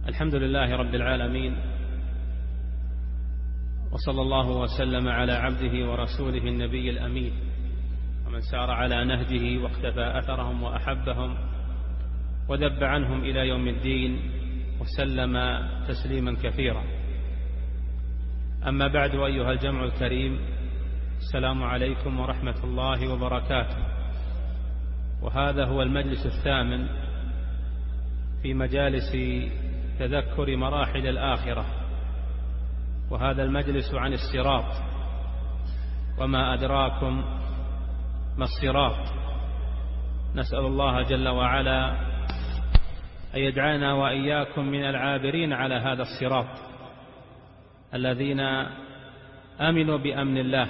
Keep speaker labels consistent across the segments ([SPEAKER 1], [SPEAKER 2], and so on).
[SPEAKER 1] الحمد لله رب العالمين، وصلى الله وسلم على عبده ورسوله النبي الأمين، ومن سار على نهجه واقتفى أثرهم وأحبهم وذب عنهم إلى يوم الدين وسلم تسليما كثيرا. أما بعد، أيها الجمع الكريم، السلام عليكم ورحمة الله وبركاته. وهذا هو المجلس الثامن في مجالس تذكر مراحل الآخرة، وهذا المجلس عن الصراط، وما أدراكم ما الصراط. نسأل الله جل وعلا أن يجعلنا وإياكم من العابرين على هذا الصراط، الذين آمنوا بأمن الله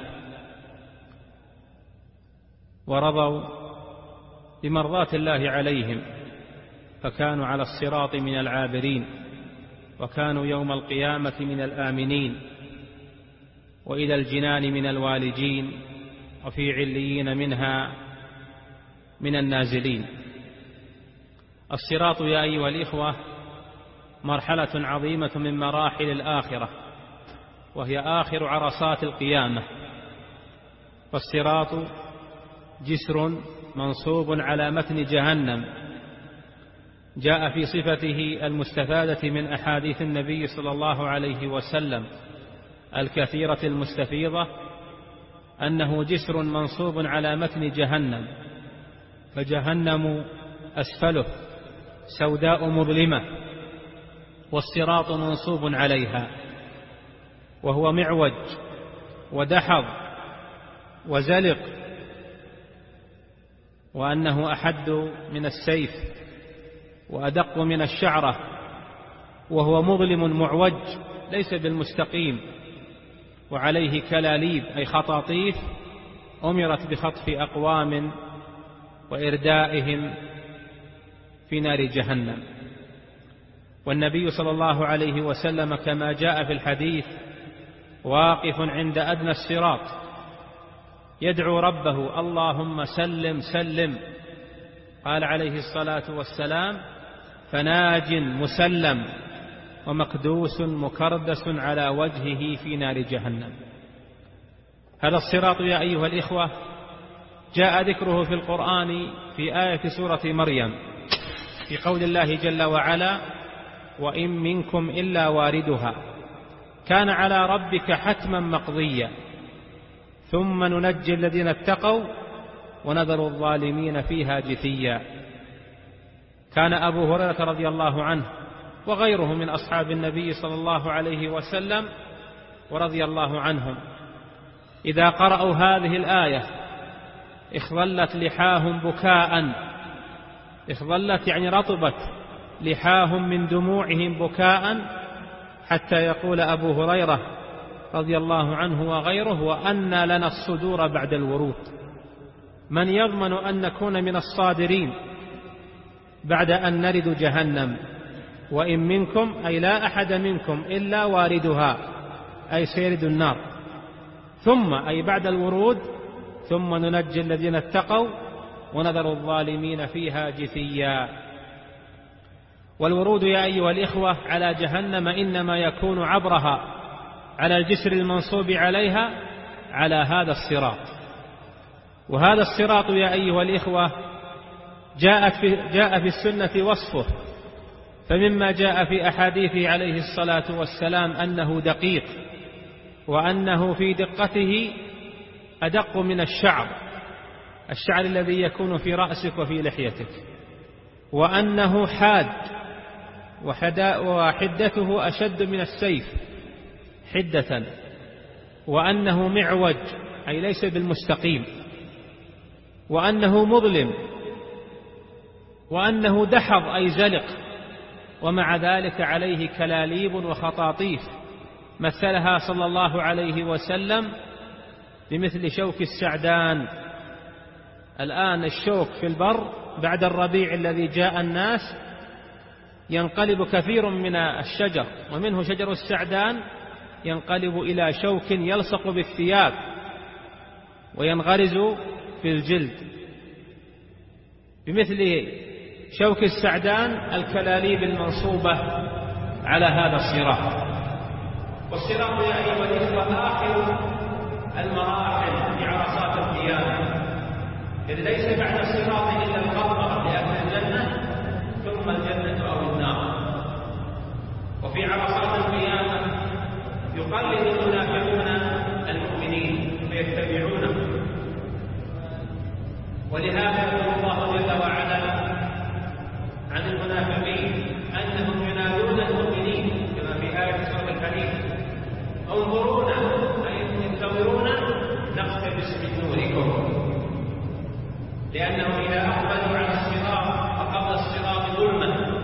[SPEAKER 1] ورضوا بمرضاة الله عليهم، فكانوا على الصراط من العابرين، وكانوا يوم القيامة من الآمنين، وإلى الجنان من الوالجين، وفي عليين منها من النازلين. الصراط يا أيها الإخوة مرحلة عظيمة من مراحل الآخرة، وهي آخر عرصات القيامة. والصراط جسر منصوب على متن جهنم، جاء في صفته المستفادة من أحاديث النبي صلى الله عليه وسلم الكثيرة المستفيضة أنه جسر منصوب على متن جهنم، فجهنم أسفله سوداء مظلمة، والصراط منصوب عليها، وهو معوج ودحض وزلق، وأنه أحد من السيف وأدق من الشعرة، وهو مظلم معوج ليس بالمستقيم، وعليه كلاليب أي خطاطيف أمرت بخطف أقوام وإردائهم في نار جهنم. والنبي صلى الله عليه وسلم كما جاء في الحديث واقف عند أدنى الصراط يدعو ربه: اللهم سلم سلم. قال عليه الصلاة والسلام: فناج مسلم ومقدوس مكردس على وجهه في نار جهنم. هذا الصراط يا أيها الإخوة جاء ذكره في القرآن في آية سورة مريم في قول الله جل وعلا: وإن منكم إلا واردها كان على ربك حتما مقضيا ثم ننجي الذين اتقوا ونذر الظالمين فيها جثيا. كان أبو هريرة رضي الله عنه وغيره من أصحاب النبي صلى الله عليه وسلم ورضي الله عنهم إذا قرأوا هذه الآية اخضلت لحاهم بكاء، اخضلت يعني رطبت لحاهم من دموعهم بكاء، حتى يقول أبو هريرة رضي الله عنه وغيره: وأنى لنا الصدور بعد الورود. من يضمن أن نكون من الصادرين بعد أن نرد جهنم؟ وإن منكم أي لا أحد منكم إلا واردها، أي سيرد النار. ثم أي بعد الورود: ثم ننجي الذين اتقوا ونذر الظالمين فيها جثيا. والورود يا أيها الإخوة على جهنم إنما يكون عبرها على الجسر المنصوب عليها على هذا الصراط. وهذا الصراط يا أيها الإخوة جاء في السنة وصفه، فمما جاء في أحاديثه عليه الصلاة والسلام أنه دقيق، وأنه في دقته أدق من الشعر الذي يكون في رأسك وفي لحيتك، وأنه حاد وحدته أشد من السيف حدة، وأنه معوج أي ليس بالمستقيم، وأنه مظلم، وأنه دحض أي زلق، ومع ذلك عليه كلاليب وخطاطيف مثلها صلى الله عليه وسلم بمثل شوك السعدان. الآن الشوك في البر بعد الربيع الذي جاء الناس ينقلب كثير من الشجر، ومنه شجر السعدان ينقلب إلى شوك يلصق بالثياب وينغرز في الجلد. بمثل شوك السعدان الكلاليب المنصوبة على هذا الصراط. والصراط يا أيها الإخوة آخر المراحل لعرصات القيامة، إذ ليس بعد الصراط إلا الغربة لأهل الجنة ثم الجنة أو النار. وفي عرصات القيامة يقلد المنافقون المؤمنين فيتبعونه، ولهذا يقول الله جل وعلا عن المنافقين أنهم ينادون المؤمنين كما في آية سورة الحديد: انظرونا أي انتظرونا نقتبس من نوركم. لأنهم إذا أقبلوا على الصراط فقبل الصراط ظلمة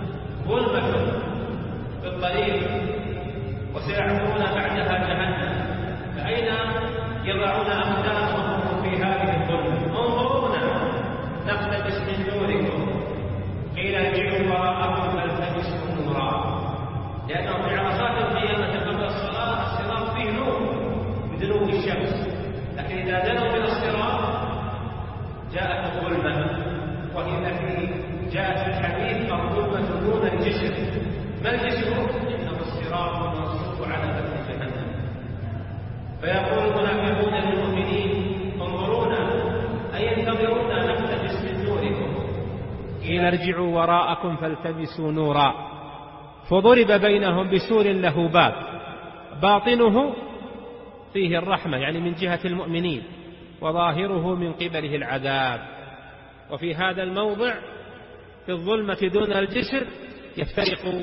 [SPEAKER 1] في الطريق، وسيعبرون بعدها جهنم، فأين يضعون أقدامهم في هذه الظلمة؟ انظرونا نقتبس من نوركم، قيل ارجعوا وراءكم فالتمسوا نورا. لأنه في عرصات القيامة قبل الصراط فيه نور بدنو الشمس، لكن إذا دنوا من الصراط جاءت الظلمة، وهي التي جاءت في الحديث: الظلمة دون الجسر. ما الجسر؟ إنه الصراط المنصوب على متن جهنم. فيقول المنافقون للمؤمنين: انظرونا أي انتظرونا نقتبس من نوركم، قيل ارجعوا وراءكم فالتمسوا نورا. فضرب بينهم بسور له باب باطنه فيه الرحمة، يعني من جهة المؤمنين، وظاهره من قبله العذاب. وفي هذا الموضع في الظلمة دون الجسر يفترق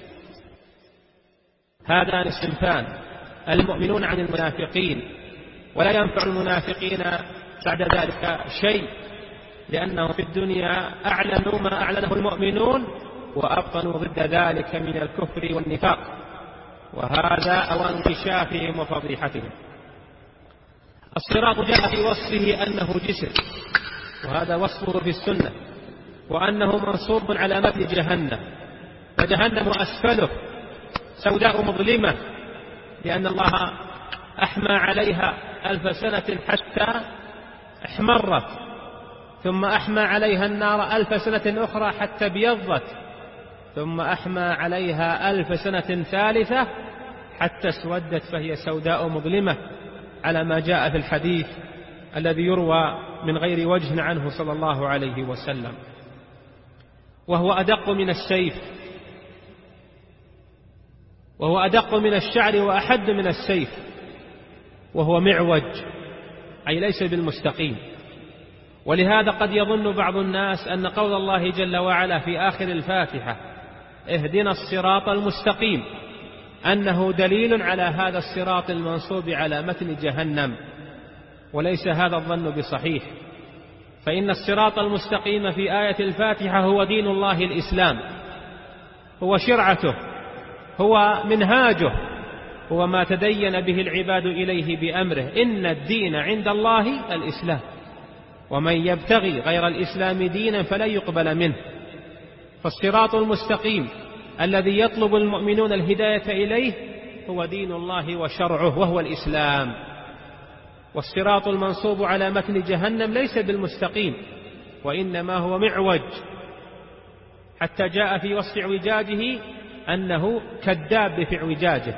[SPEAKER 1] هذان الصنفان، المؤمنون عن المنافقين، ولا ينفع المنافقين بعد ذلك شيء، لأنهم في الدنيا أعلنوا ما أعلنه المؤمنون وأبطنوا ضد ذلك من الكفر والنفاق، وهذا أوان انكشافهم وفضيحتهم. الصراط جاء في وصفه أنه جسر، وهذا وصفه في السنة، وأنه منصوب على متن جهنم، فجهنم أسفله سوداء مظلمة، لأن الله أحمى عليها 1000 سنة حتى احمرت، ثم أحمى عليها النار 1000 سنة أخرى حتى ابيضت، ثم أحمى عليها 1000 سنة ثالثة حتى اسودت فهي سوداء مظلمة، على ما جاء في الحديث الذي يروى من غير وجه عنه صلى الله عليه وسلم. وهو أدق من السيف، وهو أدق من الشعر وأحد من السيف، وهو معوج أي ليس بالمستقيم. ولهذا قد يظن بعض الناس أن قول الله جل وعلا في آخر الفاتحة: اهدنا الصراط المستقيم، أنه دليل على هذا الصراط المنصوب على متن جهنم، وليس هذا الظن بصحيح، فإن الصراط المستقيم في آية الفاتحة هو دين الله الإسلام، هو شرعته، هو منهاجه، هو ما تدين به العباد إليه بأمره: إن الدين عند الله الإسلام، ومن يبتغي غير الإسلام دينا فلن يقبل منه. فالصراط المستقيم الذي يطلب المؤمنون الهداية إليه هو دين الله وشرعه، وهو الإسلام. والصراط المنصوب على متن جهنم ليس بالمستقيم، وإنما هو معوج، حتى جاء في وصف اعوجاجه أنه كالداب في اعوجاجه.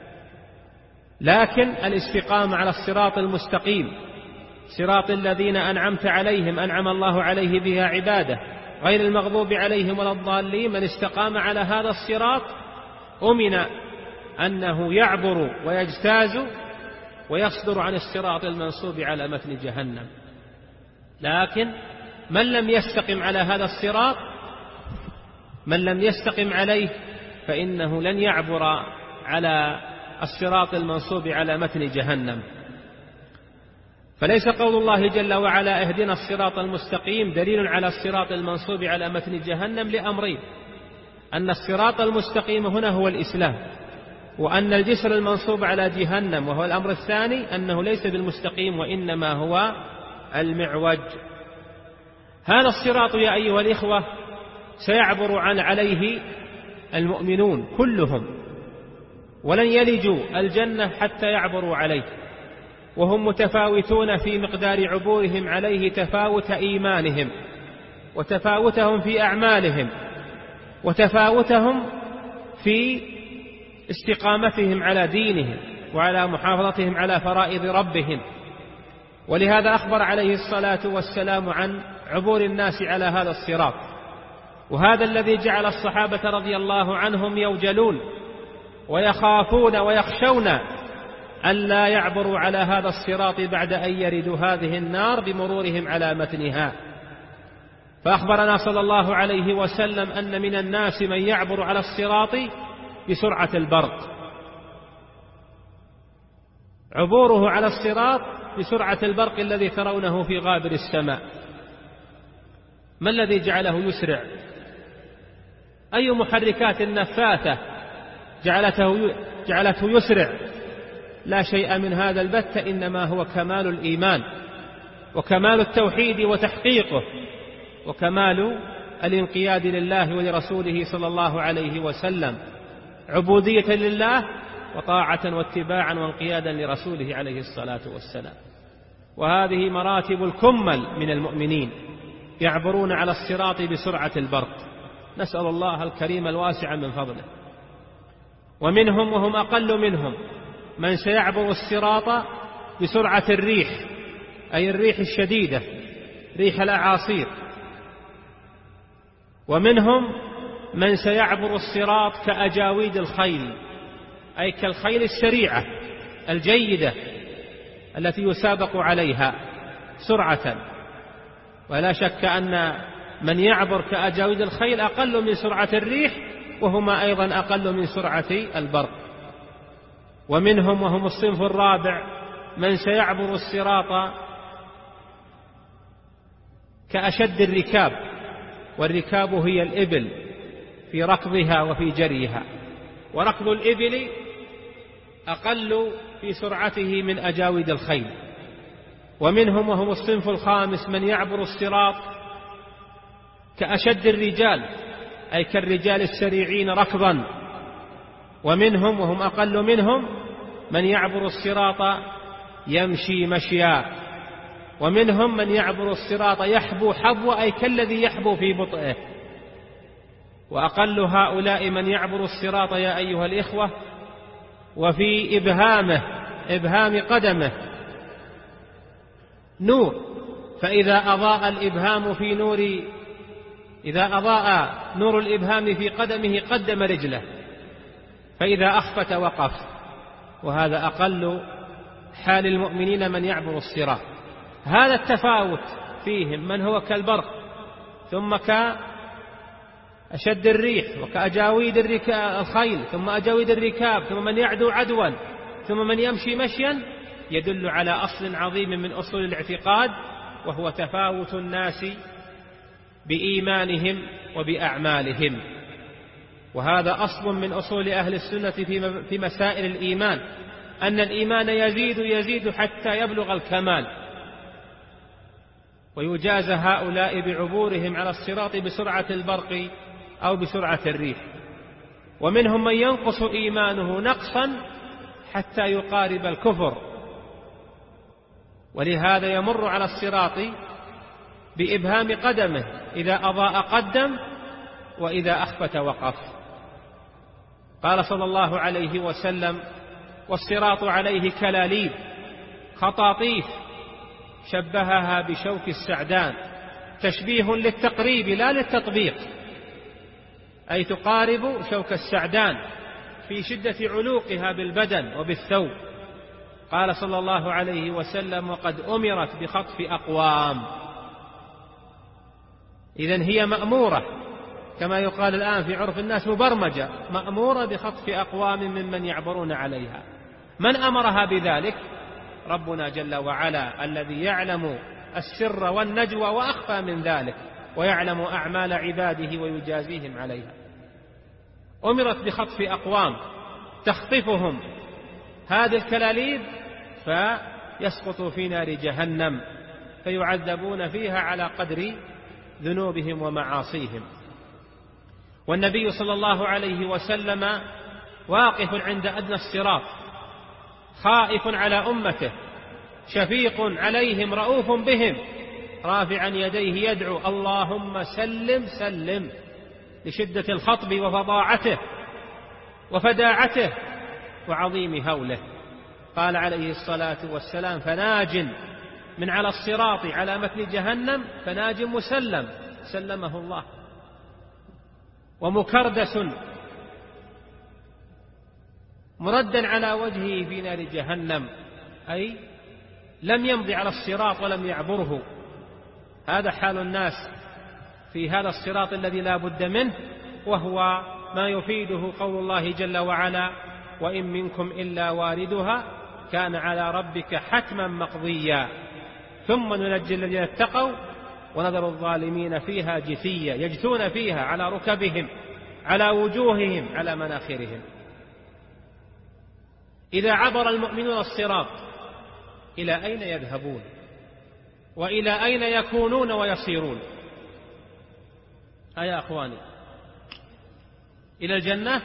[SPEAKER 1] لكن الاستقامة على الصراط المستقيم، صراط الذين أنعمت عليهم أنعم الله عليه بها عباده غير المغضوب عليهم ولا الضالين، من استقام على هذا الصراط أمن أنه يعبر ويجتاز ويصدر عن الصراط المنصوب على متن جهنم. لكن من لم يستقم على هذا الصراط، من لم يستقم عليه، فإنه لن يعبر على الصراط المنصوب على متن جهنم. فليس قول الله جل وعلا اهدنا الصراط المستقيم دليل على الصراط المنصوب على متن جهنم لأمرين: أن الصراط المستقيم هنا هو الإسلام، وأن الجسر المنصوب على جهنم وهو الأمر الثاني أنه ليس بالمستقيم وإنما هو المعوج. هذا الصراط يا أيها الإخوة سيعبر عليه المؤمنون كلهم، ولن يلجوا الجنة حتى يعبروا عليه، وهم متفاوتون في مقدار عبورهم عليه تفاوت إيمانهم، وتفاوتهم في أعمالهم، وتفاوتهم في استقامتهم على دينهم وعلى محافظتهم على فرائض ربهم. ولهذا أخبر عليه الصلاة والسلام عن عبور الناس على هذا الصراط، وهذا الذي جعل الصحابة رضي الله عنهم يوجلون ويخافون ويخشون أن لا يعبروا على هذا الصراط بعد أن يردوا هذه النار بمرورهم على متنها. فأخبرنا صلى الله عليه وسلم أن من الناس من يعبر على الصراط بسرعة البرق، عبوره على الصراط بسرعة البرق الذي ترونه في غابر السماء. ما الذي جعله يسرع؟ أي محركات النفاثة جعلته يسرع؟ لا شيء من هذا البتة، إنما هو كمال الإيمان وكمال التوحيد وتحقيقه وكمال الانقياد لله ولرسوله صلى الله عليه وسلم، عبودية لله وطاعة واتباعا وانقيادا لرسوله عليه الصلاة والسلام. وهذه مراتب الكمل من المؤمنين، يعبرون على الصراط بسرعة البرق، نسأل الله الكريم الواسع من فضله. ومنهم وهم أقل منهم من سيعبر الصراط بسرعة الريح، أي الريح الشديدة، ريح الأعاصير. ومنهم من سيعبر الصراط كأجاويد الخيل، أي كالخيل السريعة الجيدة التي يسابق عليها سرعة. ولا شك أن من يعبر كأجاويد الخيل أقل من سرعة الريح، وهما أيضا أقل من سرعة البرق. ومنهم وهم الصنف الرابع من سيعبر الصراط كأشد الركاب، والركاب هي الإبل في ركضها وفي جريها، وركض الإبل أقل في سرعته من أجاويد الخيل. ومنهم وهم الصنف الخامس من يعبر الصراط كأشد الرجال، أي كالرجال السريعين ركضا. ومنهم وهم أقل منهم من يعبر الصراط يمشي مشيا. ومنهم من يعبر الصراط يحبو حبو، أي كالذي يحبو في بطئه. وأقل هؤلاء من يعبر الصراط يا أيها الإخوة وفي إبهام قدمه نور، فإذا أضاء الإبهام في إذا أضاء نور الإبهام في قدمه قدم رجله، فإذا أخفت وقف. وهذا أقل حال المؤمنين من يعبر الصراط. هذا التفاوت فيهم، من هو كالبرق، ثم كأشد الريح، وكأجاويد الخيل، ثم أجاويد الركاب، ثم من يعدو عدوا، ثم من يمشي مشيا، يدل على أصل عظيم من أصول الاعتقاد، وهو تفاوت الناس بإيمانهم وبأعمالهم. وهذا أصل من أصول أهل السنة في مسائل الإيمان، أن الإيمان يزيد حتى يبلغ الكمال. ويجازى هؤلاء بعبورهم على الصراط بسرعة البرق أو بسرعة الريح. ومنهم من ينقص إيمانه نقصا حتى يقارب الكفر، ولهذا يمر على الصراط بإبهام قدمه، إذا أضاء قدم وإذا أخفت وقف. قال صلى الله عليه وسلم: والصراط عليه كلاليب خطاطيف، شبهها بشوك السعدان، تشبيه للتقريب لا للتطبيق، أي تقارب شوك السعدان في شدة علوقها بالبدن وبالثوب. قال صلى الله عليه وسلم: وقد أمرت بخطف أقوام. إذن هي مأمورة، كما يقال الآن في عرف الناس مبرمجة، مأمورة بخطف أقوام ممن يعبرون عليها. من أمرها بذلك؟ ربنا جل وعلا، الذي يعلم السر والنجوى وأخفى من ذلك، ويعلم أعمال عباده ويجازيهم عليها. أمرت بخطف أقوام تخطفهم هذه الكلاليب فيسقطوا في نار جهنم، فيعذبون فيها على قدر ذنوبهم ومعاصيهم. والنبي صلى الله عليه وسلم واقف عند أدنى الصراط، خائف على أمته، شفيق عليهم، رؤوف بهم، رافعا يديه يدعو: اللهم سلم سلم، لشدة الخطب وفظاعته. وفداعته وعظيم هوله. قال عليه الصلاة والسلام: فناج من على الصراط على متن جهنم فناج مسلم سلمه الله، ومكردس مردا على وجهه في نار جهنم، أي لم يمضي على الصراط ولم يعبره. هذا حال الناس في هذا الصراط الذي لا بد منه، وهو ما يفيده قول الله جل وعلا: وإن منكم إلا واردها كان على ربك حتما مقضيا ثم ننجي الذين اتقوا ونذر الظالمين فيها جثيا يجثون فيها على ركبهم على وجوههم على مناخرهم. إذا عبر المؤمنون الصراط إلى أين يذهبون وإلى أين يكونون ويصيرون؟ يا أخواني، إلى الجنة.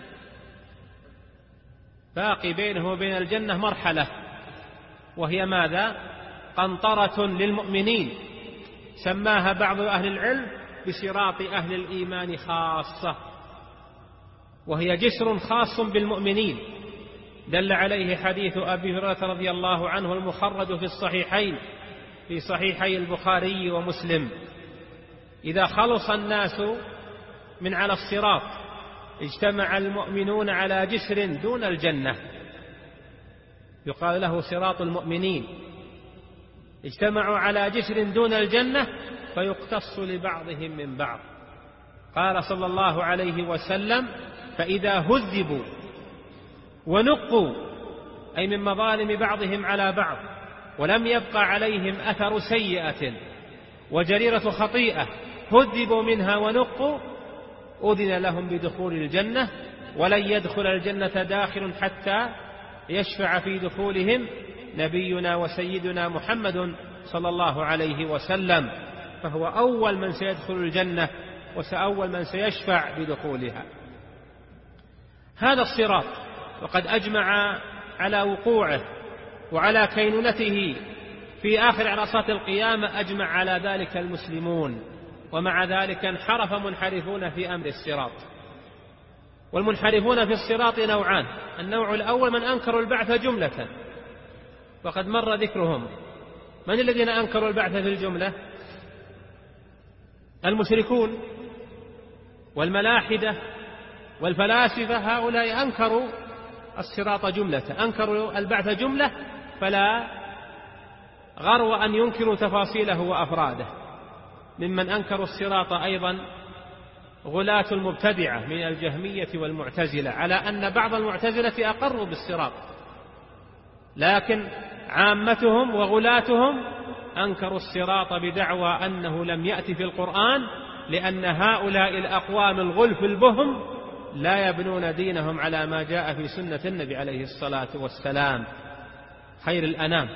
[SPEAKER 1] باقي بينه وبين الجنة مرحلة، وهي ماذا؟ قنطرة للمؤمنين، سماها بعض أهل العلم بصراط أهل الإيمان خاصة، وهي جسر خاص بالمؤمنين، دل عليه حديث أبي هريرة رضي الله عنه المخرج في الصحيحين في صحيحي البخاري ومسلم: إذا خلص الناس من على الصراط اجتمع المؤمنون على جسر دون الجنة، يقال له صراط المؤمنين، اجتمعوا على جسر دون الجنة فيقتص لبعضهم من بعض. قال صلى الله عليه وسلم: فإذا هذبوا ونقوا، أي من مظالم بعضهم على بعض، ولم يبقى عليهم أثر سيئة وجريرة خطيئة هذبوا منها ونقوا، أذن لهم بدخول الجنة، ولن يدخل الجنة داخل حتى يشفع في دخولهم نبينا وسيدنا محمد صلى الله عليه وسلم، فهو أول من سيدخل الجنة وسأول من سيشفع بدخولها. هذا الصراط وقد أجمع على وقوعه وعلى كينونته في آخر عرصات القيامة، أجمع على ذلك المسلمون، ومع ذلك انحرف منحرفون في أمر الصراط. والمنحرفون في الصراط نوعان: النوع الأول من أنكروا البعث جملة، وقد مر ذكرهم. من الذين أنكروا البعث في الجملة؟ المشركون والملاحدة والفلاسفة، هؤلاء أنكروا الصراط جملة، أنكروا البعث جملة، فلا غرو أن ينكروا تفاصيله وأفراده. ممن أنكروا الصراط أيضا غلاة المبتدعة من الجهمية والمعتزلة، على أن بعض المعتزلة أقروا بالصراط، لكن عامتهم وغلاتهم أنكروا الصراط بدعوى أنه لم يأتي في القرآن، لأن هؤلاء الأقوام الغلف البهم لا يبنون دينهم على ما جاء في سنة النبي عليه الصلاة والسلام خير الأنام،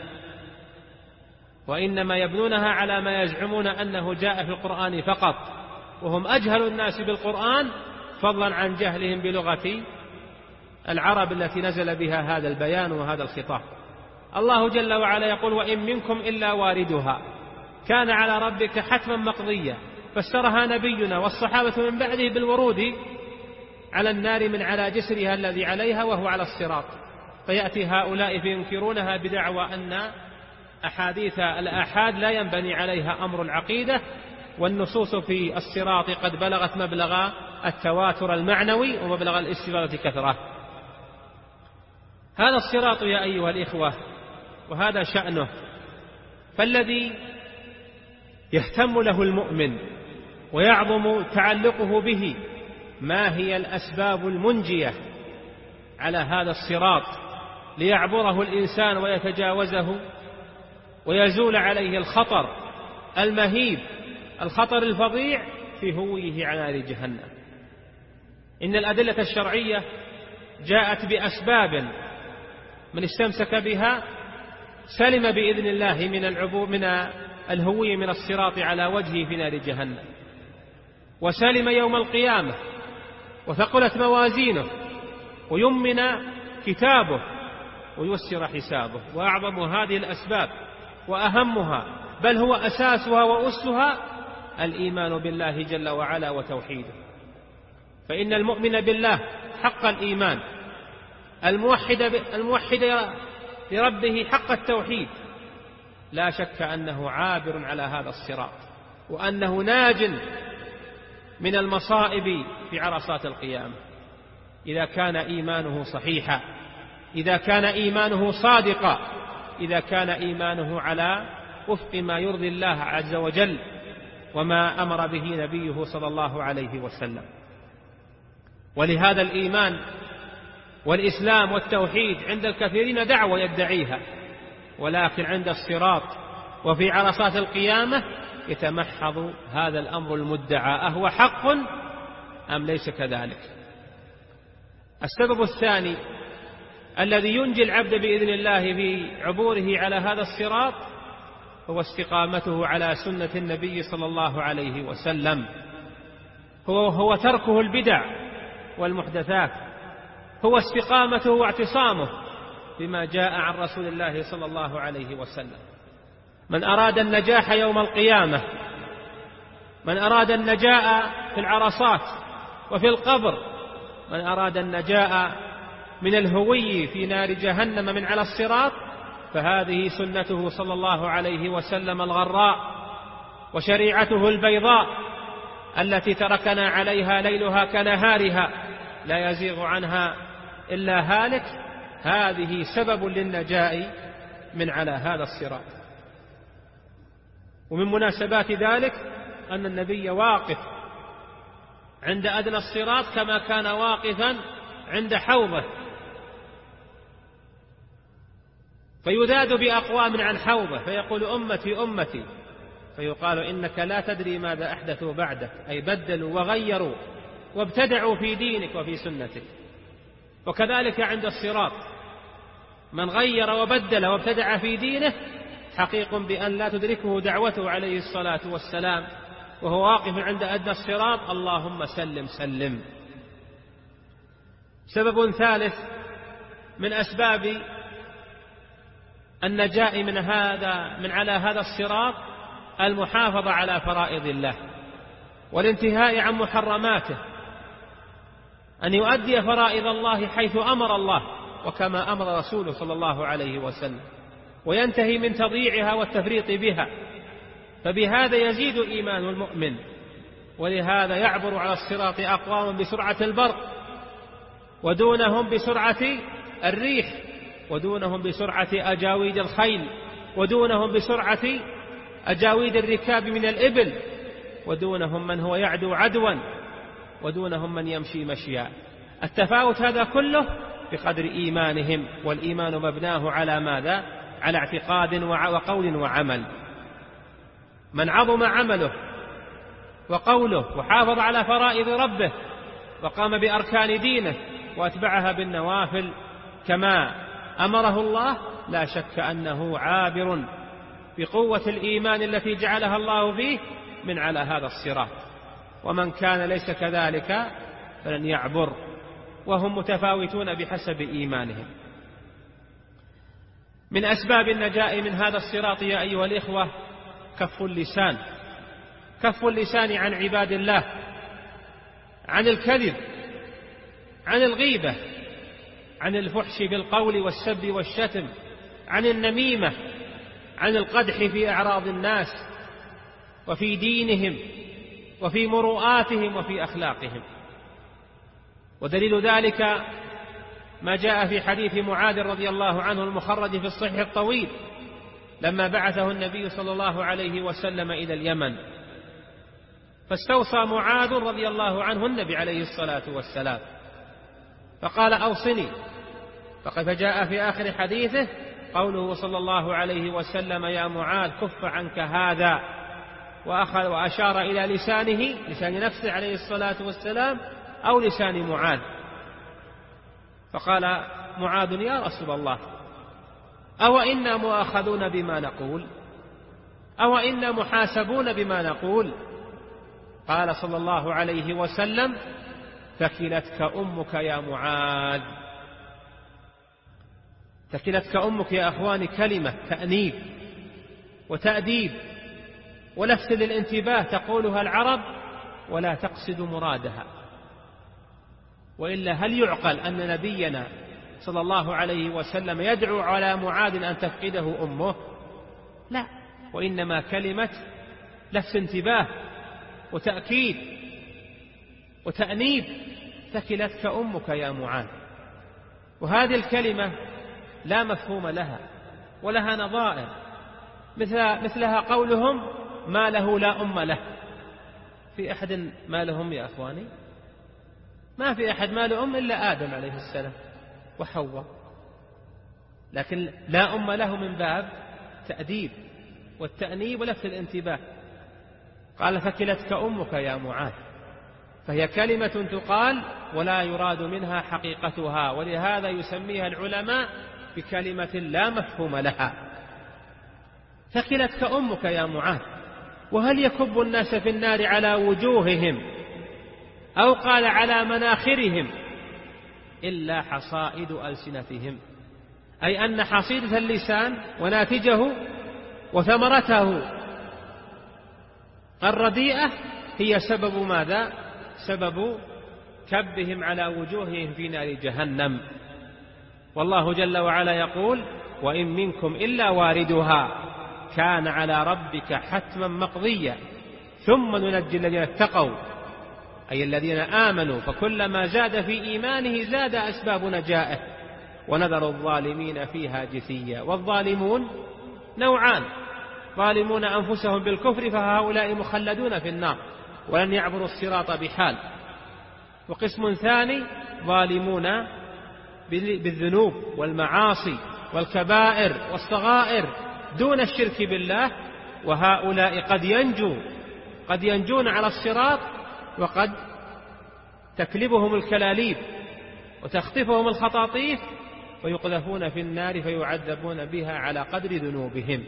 [SPEAKER 1] وإنما يبنونها على ما يزعمون أنه جاء في القرآن فقط، وهم أجهل الناس بالقرآن فضلا عن جهلهم بلغة العرب التي نزل بها هذا البيان وهذا الخطاب. الله جل وعلا يقول: وإن منكم إلا واردها كان على ربك حتما مقضيا، فسرها نبينا والصحابة من بعده بالورود على النار من على جسرها الذي عليها وهو على الصراط. فيأتي هؤلاء فينكرونها بدعوى أن أحاديث الآحاد لا ينبني عليها أمر العقيدة، والنصوص في الصراط قد بلغت مبلغ التواتر المعنوي ومبلغ الاستفاضة كثرة. هذا الصراط يا أيها الإخوة وهذا شأنه، فالذي يهتم له المؤمن ويعظم تعلقه به ما هي الأسباب المنجية على هذا الصراط ليعبره الإنسان ويتجاوزه ويزول عليه الخطر المهيب، الخطر الفظيع في هويه على نار جهنم. إن الأدلة الشرعية جاءت بأسباب من استمسك بها سلم بإذن الله من الهوي من الصراط على وجهه في نار جهنم، وسلم يوم القيامة وثقلت موازينه ويمن كتابه ويسر حسابه. وأعظم هذه الأسباب وأهمها بل هو أساسها وأسها الإيمان بالله جل وعلا وتوحيده. فإن المؤمن بالله حق الإيمان، الموحد لربه حق التوحيد، لا شك أنه عابر على هذا الصراط، وأنه ناج من المصائب في عرصات القيامة إذا كان إيمانه صحيحا، إذا كان إيمانه صادقا، إذا كان إيمانه على وفق ما يرضي الله عز وجل وما أمر به نبيه صلى الله عليه وسلم. ولهذا الإيمان والإسلام والتوحيد عند الكثيرين دعوة يدعيها، ولكن عند الصراط وفي عرصات القيامة يتمحض هذا الأمر المدعى أهو حق أم ليس كذلك. السبب الثاني الذي ينجي العبد بإذن الله في عبوره على هذا الصراط هو استقامته على سنة النبي صلى الله عليه وسلم، هو تركه البدع والمحدثات، هو استقامته واعتصامه بما جاء عن رسول الله صلى الله عليه وسلم. من أراد النجاح يوم القيامة، من أراد النجاة في العرصات وفي القبر، من أراد النجاة من الهوي في نار جهنم من على الصراط، فهذه سنته صلى الله عليه وسلم الغراء وشريعته البيضاء التي تركنا عليها ليلها كنهارها لا يزيغ عنها إلا هالك. هذه سبب للنجاة من على هذا الصراط. ومن مناسبات ذلك أن النبي واقف عند أدنى الصراط كما كان واقفا عند حوضه، فيذاد بأقوام عن حوضه فيقول أمتي أمتي، فيقال إنك لا تدري ماذا أحدثوا بعدك، أي بدلوا وغيروا وابتدعوا في دينك وفي سنتك. وكذلك عند الصراط من غير وبدل وابتدع في دينه حقيق بأن لا تدركه دعوته عليه الصلاة والسلام وهو واقف عند أدنى الصراط اللهم سلم سلم. سبب ثالث من أسباب النجاة من على هذا الصراط المحافظة على فرائض الله والانتهاء عن محرماته، أن يؤدي فرائض الله حيث أمر الله وكما أمر رسوله صلى الله عليه وسلم، وينتهي من تضييعها والتفريط بها، فبهذا يزيد إيمان المؤمن. ولهذا يعبر على الصراط أقوام بسرعة البرق، ودونهم بسرعة الريح، ودونهم بسرعة أجاويد الخيل، ودونهم بسرعة أجاويد الركاب من الإبل، ودونهم من هو يعدو عدوا، ودونهم من يمشي مشيا. التفاوت هذا كله بقدر إيمانهم، والإيمان مبناه على ماذا؟ على اعتقاد وقول وعمل. من عظم عمله وقوله وحافظ على فرائض ربه وقام بأركان دينه وأتبعها بالنوافل كما أمره الله، لا شك أنه عابر بقوة الإيمان التي جعلها الله فيه من على هذا الصراط. ومن كان ليس كذلك فلن يعبر، وهم متفاوتون بحسب إيمانهم. من أسباب النجاة من هذا الصراط يا أيها الإخوة كف اللسان، كف اللسان عن عباد الله، عن الكذب، عن الغيبة، عن الفحش بالقول والسب والشتم، عن النميمة، عن القدح في أعراض الناس وفي دينهم وفي مروءاتهم وفي أخلاقهم. ودليل ذلك ما جاء في حديث معاذ رضي الله عنه المخرج في الصحيح الطويل لما بعثه النبي صلى الله عليه وسلم إلى اليمن، فاستوصى معاذ رضي الله عنه النبي عليه الصلاة والسلام فقال أوصني، فجاء في آخر حديثه قوله صلى الله عليه وسلم يا معاذ كف عنك هذا، وأشار إلى لسانه، لسان نفسه عليه الصلاة والسلام أو لسان معاذ. فقال معاذ يا رسول الله أو إنا مؤاخذون بما نقول، أو إنا محاسبون بما نقول؟ قال صلى الله عليه وسلم ثكلتك أمك يا معاذ. ثكلتك أمك يا أخواني كلمة تأنيب وتأديب ولفت للانتباه تقولها العرب ولا تقصد مرادها. وإلا هل يعقل أن نبينا صلى الله عليه وسلم يدعو على معاذ أن تفقده أمه؟ لا، وإنما كلمة لفت انتباه وتأكيد وتأنيب: ثكلتك أمك يا معاذ. وهذه الكلمة لا مفهوم لها ولها نظائر، مثلها قولهم: ما له لا أم له. في أحد ما له أم يا أخواني؟ ما في أحد ما له أم إلا آدم عليه السلام وحواء، لكن لا أم له من باب تأديب والتأنيب ولفت الانتباه. قال: ثكلتك أمك يا معاذ. فهي كلمة تقال ولا يراد منها حقيقتها، ولهذا يسميها العلماء بكلمة لا مفهوم لها. ثكلتك أمك يا معاذ. وهل يكب الناس في النار على وجوههم أو قال على مناخرهم إلا حصائد ألسنتهم، أي أن حصيدة اللسان وناتجه وثمرته الرديئة هي سبب ماذا؟ سبب كبهم على وجوههم في نار جهنم. والله جل وعلا يقول: وإن منكم إلا واردها كان على ربك حتما مقضيا ثم ننجي الذين اتقوا، أي الذين آمنوا، فكلما زاد في إيمانه زاد أسباب نجائه ونذر الظالمين فيها جثيا. والظالمون نوعان: ظالمون أنفسهم بالكفر فهؤلاء مخلدون في النار ولن يعبروا الصراط بحال، وقسم ثاني ظالمون بالذنوب والمعاصي والكبائر والصغائر دون الشرك بالله، وهؤلاء قد ينجون على الصراط وقد تكلبهم الكلاليب وتخطفهم الخطاطيف ويقذفون في النار فيعذبون بها على قدر ذنوبهم.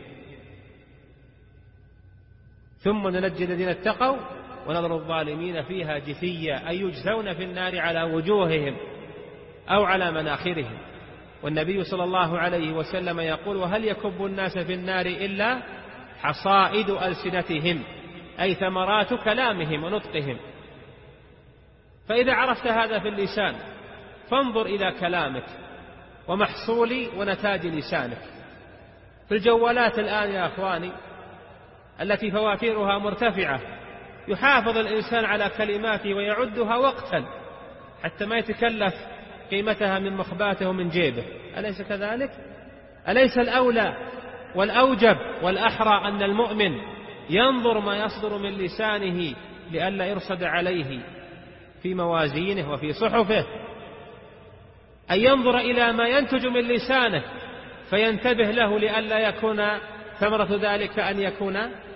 [SPEAKER 1] ثم ننجي الذين اتقوا ونذر الظالمين فيها جثيا، أي يجزون في النار على وجوههم أو على مناخرهم. والنبي صلى الله عليه وسلم يقول: وهل يكب الناس في النار إلا حصائد ألسنتهم، أي ثمرات كلامهم ونطقهم. فإذا عرفت هذا في اللسان فانظر إلى كلامك ومحصول ونتاج لسانك. في الجوالات الآن يا أخواني التي فواتيرها مرتفعة يحافظ الإنسان على كلماته ويعدها وقتا حتى ما يتكلف قيمتها من مخباته ومن جيبه، أليس كذلك؟ أليس الأولى والأوجب والأحرى أن المؤمن ينظر ما يصدر من لسانه لئلا يرصد عليه في موازينه وفي صحفه، أن ينظر إلى ما ينتج من لسانه فينتبه له لئلا يكون ثمرة ذلك أن يكون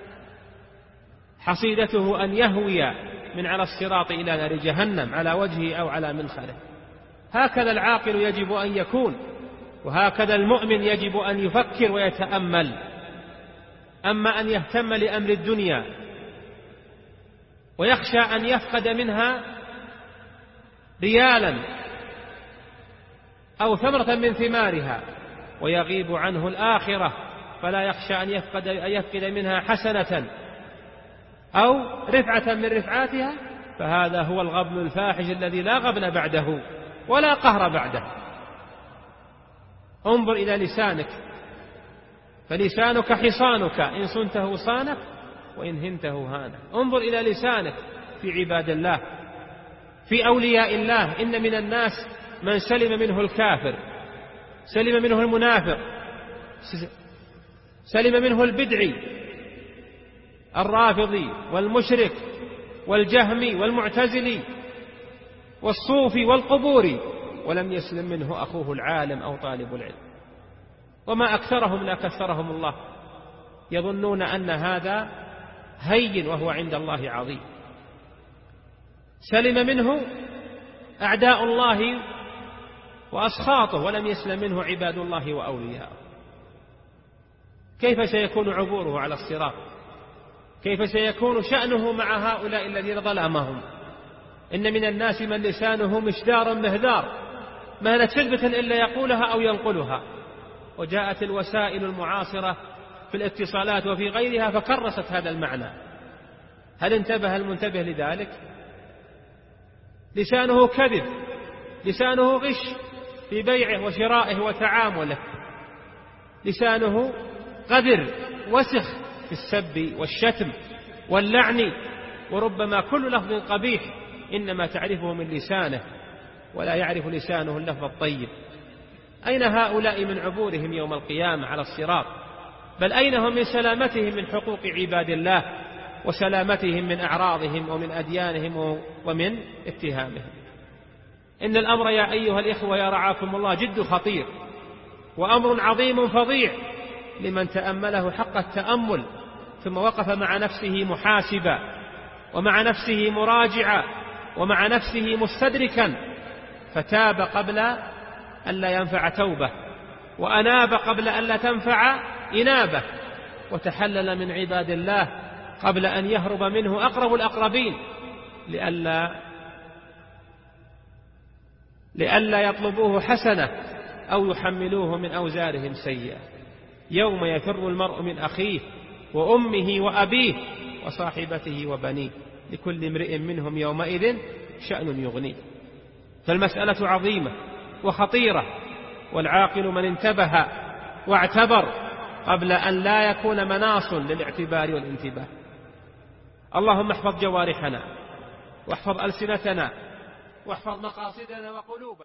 [SPEAKER 1] حصيدته أن يهوي من على الصراط إلى نار جهنم على وجهه أو على منخره. هكذا العاقل يجب أن يكون، وهكذا المؤمن يجب أن يفكر ويتأمل. أما أن يهتم لأمر الدنيا ويخشى أن يفقد منها ريالا أو ثمرة من ثمارها ويغيب عنه الآخرة، فلا يخشى أن يفقد منها حسنة أو رفعة من رفعاتها، فهذا هو الغبن الفاحش الذي لا غبن بعده ولا قهر بعده. انظر إلى لسانك، فلسانك حصانك، إن صنته صانك وإن هنته هانك. انظر إلى لسانك في عباد الله، في أولياء الله. إن من الناس من سلم منه الكافر، سلم منه المنافق، سلم منه البدعي الرافضي والمشرك والجهمي والمعتزلي والصوفي والقبوري، ولم يسلم منه أخوه العالم أو طالب العلم. وما أكثرهم لا كثرهم الله، يظنون أن هذا هين وهو عند الله عظيم. سلم منه أعداء الله وأسخاطه ولم يسلم منه عباد الله وأولياءه. كيف سيكون عبوره على الصراط؟ كيف سيكون شأنه مع هؤلاء الذين ظلمهم؟ إن من الناس من لسانه مشدار مهذار، ما نتثبت إلا يقولها أو ينقلها. وجاءت الوسائل المعاصرة في الاتصالات وفي غيرها فكرست هذا المعنى. هل انتبه المنتبه لذلك؟ لسانه كذب لسانه غش في بيعه وشرائه وتعامله، لسانه قذر وسخ في السب والشتم واللعن، وربما كل لفظ قبيح إنما تعرفه من لسانه ولا يعرف لسانه اللفظ الطيب. أين هؤلاء من عبورهم يوم القيامة على الصراط؟ بل أين هم من سلامتهم من حقوق عباد الله وسلامتهم من أعراضهم ومن أديانهم ومن اتهامهم؟ إن الأمر يا أيها الإخوة يا رعاكم الله جد خطير، وأمر عظيم فظيع لمن تأمله حق التأمل، ثم وقف مع نفسه محاسبا، ومع نفسه مراجعا، ومع نفسه مستدركا، فتاب قبل أن لا ينفع توبة، وأناب قبل أن لا تنفع إنابة، وتحلل من عباد الله قبل أن يهرب منه أقرب الأقربين، لئلا يطلبوه حسنة أو يحملوه من أوزارهم سيئة. يوم يفر المرء من أخيه وأمه وأبيه وصاحبته وبنيه، لكل امرئ منهم يومئذ شأن يغنيه. فالمسألة عظيمة وخطيرة، والعاقل من انتبه واعتبر قبل أن لا يكون مناص للاعتبار والانتباه. اللهم احفظ جوارحنا، واحفظ ألسنتنا، واحفظ مقاصدنا وقلوبنا.